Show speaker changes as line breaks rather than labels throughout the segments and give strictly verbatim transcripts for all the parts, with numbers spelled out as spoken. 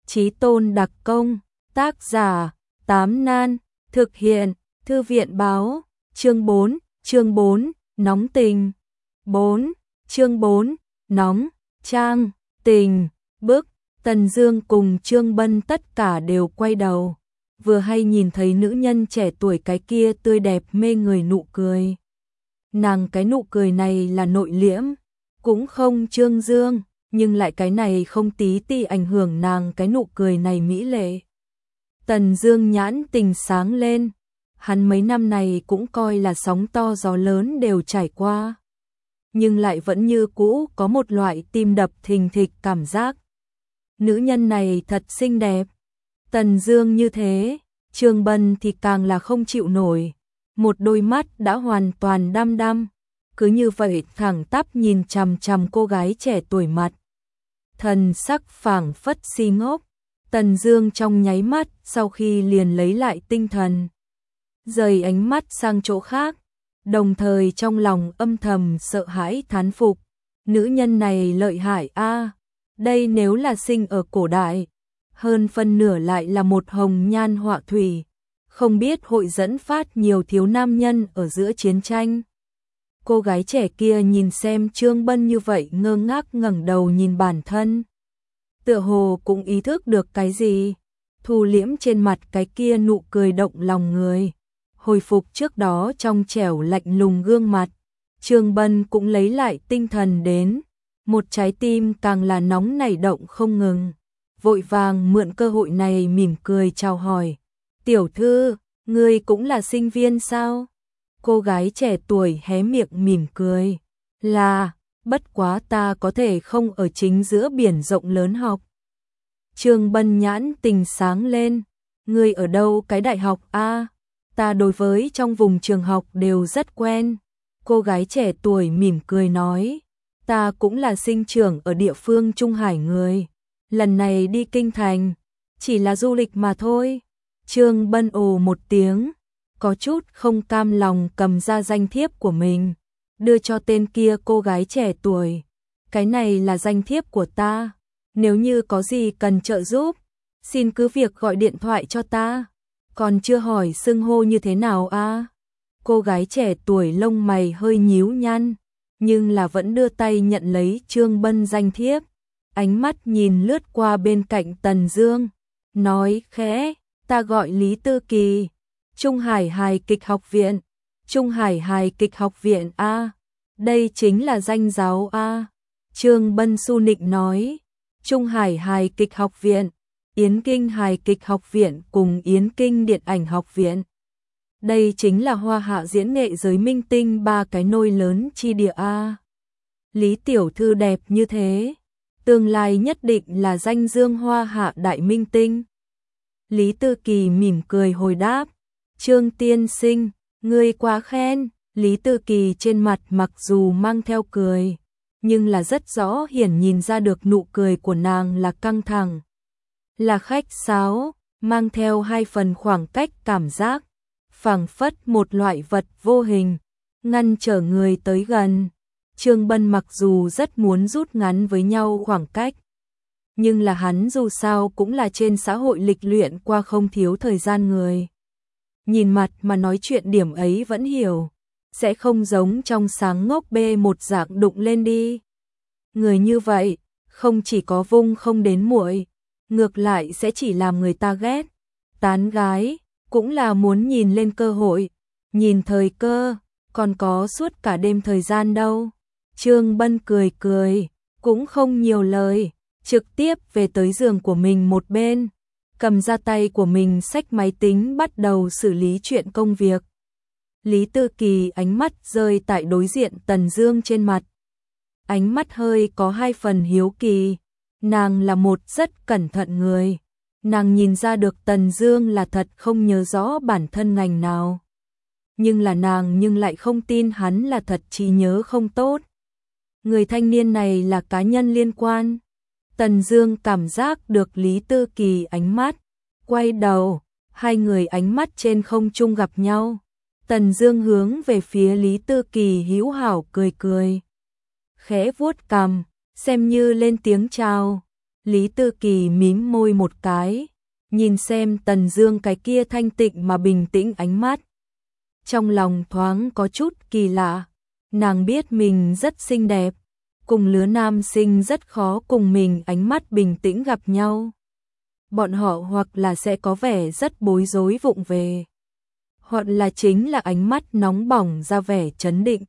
Chí tôn đặc công, tác giả, Tám Nan, thực hiện, Thư viện báo, chương bốn, chương bốn, nóng tình. bốn, chương bốn, nóng, trang, tình, bức, Tần Dương cùng Trương Bân tất cả đều quay đầu, vừa hay nhìn thấy nữ nhân trẻ tuổi cái kia tươi đẹp mê người nụ cười. Nàng cái nụ cười này là nội liễm, cũng không trương dương, nhưng lại cái này không tí ti ảnh hưởng nàng cái nụ cười này mỹ lệ. Tần Dương nhãn tình sáng lên, hắn mấy năm này cũng coi là sóng to gió lớn đều trải qua, nhưng lại vẫn như cũ có một loại tim đập thình thịch cảm giác. Nữ nhân này thật xinh đẹp. Tần Dương như thế, Trương Bân thì càng là không chịu nổi, một đôi mắt đã hoàn toàn đăm đăm, cứ như vậy thẳng tắp nhìn chằm chằm cô gái trẻ tuổi mặt. Thần sắc phảng phất si ngốc. Tần Dương trong nháy mắt sau khi liền lấy lại tinh thần, rời ánh mắt sang chỗ khác, đồng thời trong lòng âm thầm sợ hãi thán phục, nữ nhân này lợi hại a, đây nếu là sinh ở cổ đại, hơn phân nửa lại là một hồng nhan họa thủy, không biết hội dẫn phát nhiều thiếu nam nhân ở giữa chiến tranh. Cô gái trẻ kia nhìn xem Trương Bân như vậy ngơ ngác ngẩng đầu nhìn bản thân, tựa hồ cũng ý thức được cái gì, thu liễm trên mặt cái kia nụ cười động lòng người, hồi phục trước đó trong trẻo lạnh lùng gương mặt. Trương Bân cũng lấy lại tinh thần đến, một trái tim càng là nóng nảy động không ngừng, vội vàng mượn cơ hội này mỉm cười chào hỏi. Tiểu thư, ngươi cũng là sinh viên sao? Cô gái trẻ tuổi hé miệng mỉm cười. Là, bất quá ta có thể không ở chính giữa biển rộng lớn học. Trương Bân nhãn tình sáng lên. Ngươi ở đâu cái đại học a? Ta đối với trong vùng trường học đều rất quen. Cô gái trẻ tuổi mỉm cười nói. Ta cũng là sinh trưởng ở địa phương Trung Hải người. Lần này đi kinh thành, chỉ là du lịch mà thôi. Trương Bân ồ một tiếng, có chút không cam lòng cầm ra danh thiếp của mình, đưa cho tên kia cô gái trẻ tuổi. Cái này là danh thiếp của ta, nếu như có gì cần trợ giúp, xin cứ việc gọi điện thoại cho ta. Còn chưa hỏi xưng hô như thế nào a? À? Cô gái trẻ tuổi lông mày hơi nhíu nhăn, nhưng là vẫn đưa tay nhận lấy Trương Bân danh thiếp, ánh mắt nhìn lướt qua bên cạnh Tần Dương, nói khẽ, ta gọi Lý Tư Kỳ, Trung Hải Hài Kịch Học Viện. Trung Hải Hài Kịch Học Viện a, đây chính là danh giáo a. Trương Bân su nịnh nói, Trung Hải Hài Kịch Học Viện, Yến Kinh Hài Kịch Học Viện cùng Yến Kinh Điện ảnh Học Viện. Đây chính là hoa hạ diễn nghệ giới minh tinh ba cái nôi lớn chi địa a. Lý tiểu thư đẹp như thế, tương lai nhất định là danh dương hoa hạ đại minh tinh. Lý Tư Kỳ mỉm cười hồi đáp, Trương tiên sinh, ngươi quá khen. Lý Tư Kỳ trên mặt mặc dù mang theo cười, nhưng là rất rõ hiển nhìn ra được nụ cười của nàng là căng thẳng, là khách sáo, mang theo hai phần khoảng cách cảm giác, phảng phất một loại vật vô hình, ngăn trở người tới gần. Trương Bân mặc dù rất muốn rút ngắn với nhau khoảng cách, nhưng là hắn dù sao cũng là trên xã hội lịch luyện qua không thiếu thời gian người. Nhìn mặt mà nói chuyện điểm ấy vẫn hiểu, sẽ không giống trong sáng ngốc bê một dạng đụng lên đi. Người như vậy, không chỉ có vung không đến muội, ngược lại sẽ chỉ làm người ta ghét. Tán gái, cũng là muốn nhìn lên cơ hội, nhìn thời cơ, còn có suốt cả đêm thời gian đâu. Trương Bân cười cười, cũng không nhiều lời, trực tiếp về tới giường của mình một bên, cầm ra tay của mình xách máy tính bắt đầu xử lý chuyện công việc. Lý Tư Kỳ ánh mắt rơi tại đối diện Tần Dương trên mặt. Ánh mắt hơi có hai phần hiếu kỳ, nàng là một rất cẩn thận người, nàng nhìn ra được Tần Dương là thật không nhớ rõ bản thân ngành nào. Nhưng là nàng nhưng lại không tin hắn là thật trí nhớ không tốt. Người thanh niên này là cá nhân liên quan. Tần Dương cảm giác được Lý Tư Kỳ ánh mắt, quay đầu, hai người ánh mắt trên không trung gặp nhau. Tần Dương hướng về phía Lý Tư Kỳ hữu hảo cười cười, khẽ vuốt cằm, xem như lên tiếng chào. Lý Tư Kỳ mím môi một cái, nhìn xem Tần Dương cái kia thanh tịnh mà bình tĩnh ánh mắt. Trong lòng thoáng có chút kỳ lạ, nàng biết mình rất xinh đẹp, cùng lứa nam sinh rất khó cùng mình ánh mắt bình tĩnh gặp nhau. Bọn họ hoặc là sẽ có vẻ rất bối rối vụng về, hoặc là chính là ánh mắt nóng bỏng ra vẻ trấn định.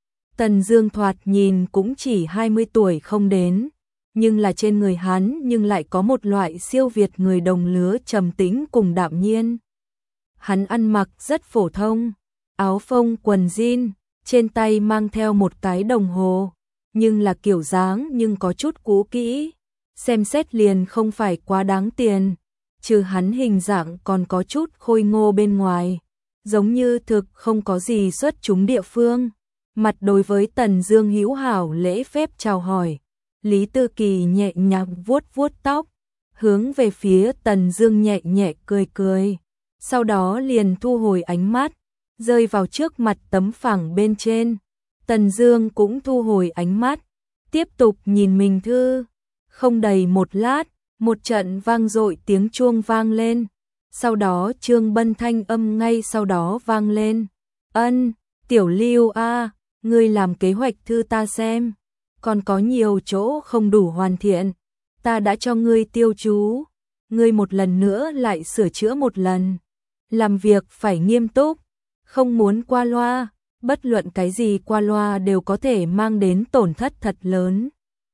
Tần Dương thoạt nhìn cũng chỉ hai mươi tuổi không đến, nhưng là trên người hắn nhưng lại có một loại siêu việt người đồng lứa trầm tĩnh cùng đạm nhiên. Hắn ăn mặc rất phổ thông, áo phông quần jean, trên tay mang theo một cái đồng hồ, nhưng là kiểu dáng nhưng có chút cũ kỹ, xem xét liền không phải quá đáng tiền, trừ hắn hình dạng còn có chút khôi ngô bên ngoài, giống như thực không có gì xuất chúng địa phương. Mặt đối với Tần Dương hữu hảo lễ phép chào hỏi, Lý Tư Kỳ nhẹ nhàng vuốt vuốt tóc, hướng về phía Tần Dương nhẹ nhẹ cười cười, sau đó liền thu hồi ánh mắt, rơi vào trước mặt tấm phẳng bên trên. Tần Dương cũng thu hồi ánh mắt, tiếp tục nhìn mình thư. Không đầy một lát, một trận vang dội tiếng chuông vang lên, sau đó Trương Bân thanh âm ngay sau đó vang lên. Ân, Tiểu Lưu a, ngươi làm kế hoạch thư ta xem, còn có nhiều chỗ không đủ hoàn thiện, ta đã cho ngươi tiêu chú, ngươi một lần nữa lại sửa chữa một lần. Làm việc phải nghiêm túc, không muốn qua loa, bất luận cái gì qua loa đều có thể mang đến tổn thất thật lớn.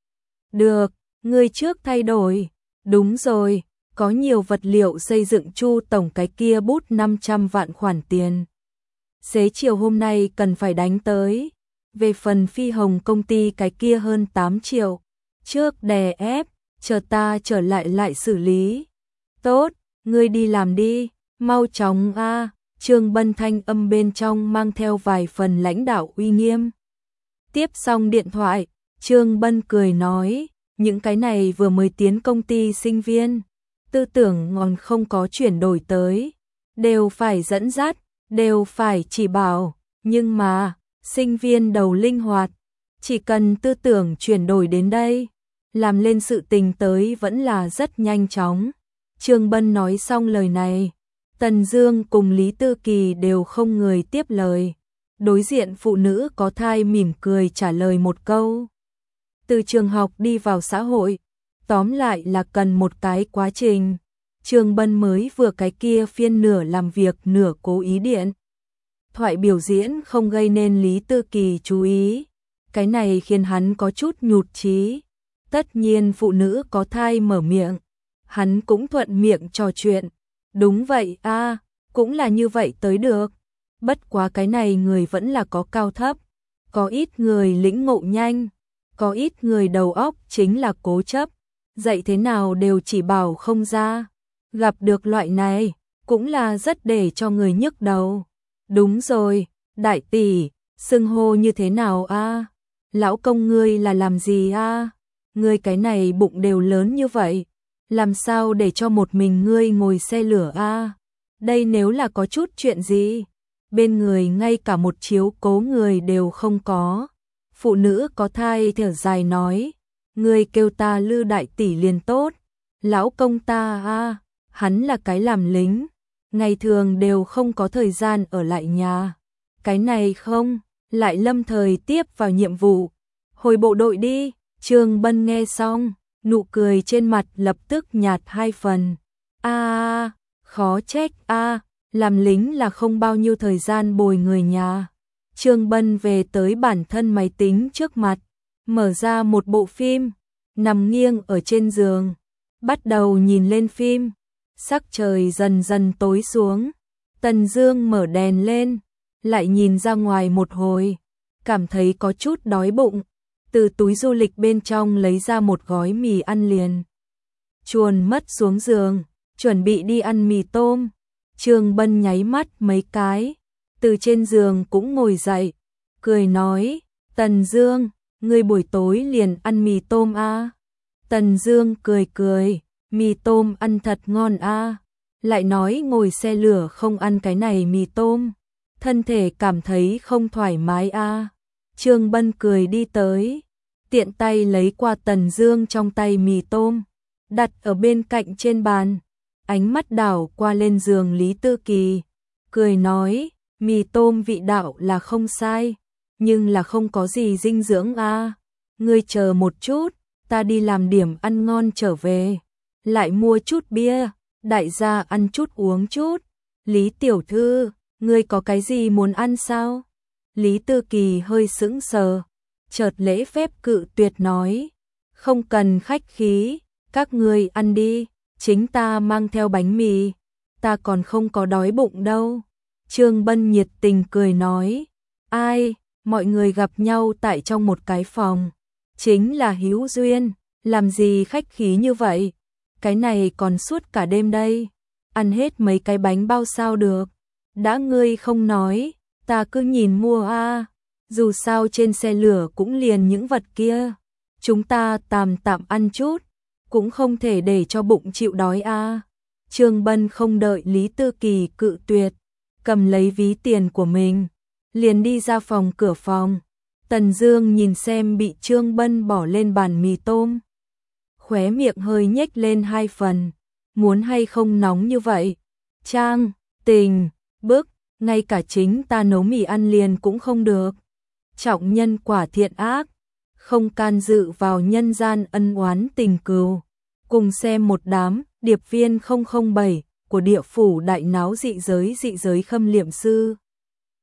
Được, ngươi trước thay đổi. Đúng rồi, có nhiều vật liệu xây dựng Chu tổng cái kia bút năm trăm vạn khoản tiền. Xế chiều hôm nay cần phải đánh tới. Về phần Phi Hồng công ty cái kia hơn tám triệu. Trước đè ép, chờ ta trở lại lại xử lý. Tốt, ngươi đi làm đi, mau chóng a. Trương Bân thanh âm bên trong mang theo vài phần lãnh đạo uy nghiêm. Tiếp xong điện thoại, Trương Bân cười nói, những cái này vừa mới tiến công ty sinh viên, tư tưởng còn không có chuyển đổi tới, đều phải dẫn dắt, đều phải chỉ bảo, nhưng mà, sinh viên đầu linh hoạt, chỉ cần tư tưởng chuyển đổi đến đây, làm lên sự tình tới vẫn là rất nhanh chóng. Trương Bân nói xong lời này, Tần Dương cùng Lý Tư Kỳ đều không người tiếp lời. Đối diện phụ nữ có thai mỉm cười trả lời một câu. Từ trường học đi vào xã hội, tóm lại là cần một cái quá trình. Trương Bân mới vừa cái kia phiên nửa làm việc nửa cố ý điện thoại biểu diễn không gây nên Lý Tư Kỳ chú ý. Cái này khiến hắn có chút nhụt chí. Tất nhiên phụ nữ có thai mở miệng, hắn cũng thuận miệng trò chuyện. Đúng vậy a, à, cũng là như vậy tới được. Bất quá cái này người vẫn là có cao thấp, có ít người lĩnh ngộ nhanh, có ít người đầu óc chính là cố chấp, dạy thế nào đều chỉ bảo không ra. Gặp được loại này, cũng là rất để cho người nhức đầu. Đúng rồi, đại tỷ, xưng hô như thế nào a? À? Lão công ngươi là làm gì a? À? Ngươi cái này bụng đều lớn như vậy, làm sao để cho một mình ngươi ngồi xe lửa a? À? Đây nếu là có chút chuyện gì, bên người ngay cả một chiếu cố người đều không có. Phụ nữ có thai thở dài nói, ngươi kêu ta Lư đại tỷ liền tốt. Lão công ta a, à, hắn là cái làm lính, ngày thường đều không có thời gian ở lại nhà. Cái này không, lại lâm thời tiếp vào nhiệm vụ. Hồi bộ đội đi. Trương Bân nghe xong, nụ cười trên mặt lập tức nhạt hai phần. A, à, khó trách a, à, làm lính là không bao nhiêu thời gian bồi người nhà. Trương Bân về tới bản thân máy tính trước mặt, mở ra một bộ phim, nằm nghiêng ở trên giường, bắt đầu nhìn lên phim. Sắc trời dần dần tối xuống, Tần Dương mở đèn lên, lại nhìn ra ngoài một hồi, cảm thấy có chút đói bụng, từ túi du lịch bên trong lấy ra một gói mì ăn liền. Chuồn mất xuống giường, chuẩn bị đi ăn mì tôm. Trương Bân nháy mắt mấy cái, từ trên giường cũng ngồi dậy, cười nói, Tần Dương, ngươi buổi tối liền ăn mì tôm a? À? Tần Dương cười cười, mì tôm ăn thật ngon a. À? Lại nói ngồi xe lửa không ăn cái này mì tôm, thân thể cảm thấy không thoải mái a. À? Trương Bân cười đi tới, tiện tay lấy qua Tần Dương trong tay mì tôm, đặt ở bên cạnh trên bàn. Ánh mắt đảo qua lên giường Lý Tư Kỳ, cười nói, mì tôm vị đạo là không sai, nhưng là không có gì dinh dưỡng a. Ngươi chờ một chút, ta đi làm điểm ăn ngon trở về, lại mua chút bia, đại gia ăn chút uống chút. Lý tiểu thư, ngươi có cái gì muốn ăn sao? Lý Tư Kỳ hơi sững sờ, chợt lễ phép cự tuyệt nói, không cần khách khí, các ngươi ăn đi, chính ta mang theo bánh mì, ta còn không có đói bụng đâu. Trương Bân nhiệt tình cười nói, ai, mọi người gặp nhau tại trong một cái phòng, chính là hữu duyên, làm gì khách khí như vậy, cái này còn suốt cả đêm đây, ăn hết mấy cái bánh bao sao được, đã ngươi không nói, ta cứ nhìn mua a, dù sao trên xe lửa cũng liền những vật kia, chúng ta tạm tạm ăn chút, cũng không thể để cho bụng chịu đói a. Trương Bân không đợi Lý Tư Kỳ cự tuyệt, cầm lấy ví tiền của mình, liền đi ra phòng cửa phòng. Tần Dương nhìn xem bị Trương Bân bỏ lên bàn mì tôm, khóe miệng hơi nhếch lên hai phần, muốn hay không nóng như vậy? Trang, tình, bức, ngay cả chính ta nấu mì ăn liền cũng không được. Trọng nhân quả thiện ác, không can dự vào nhân gian ân oán tình cừu. Cùng xem một đám điệp viên không không bảy của địa phủ đại náo dị giới dị giới khâm liệm sư.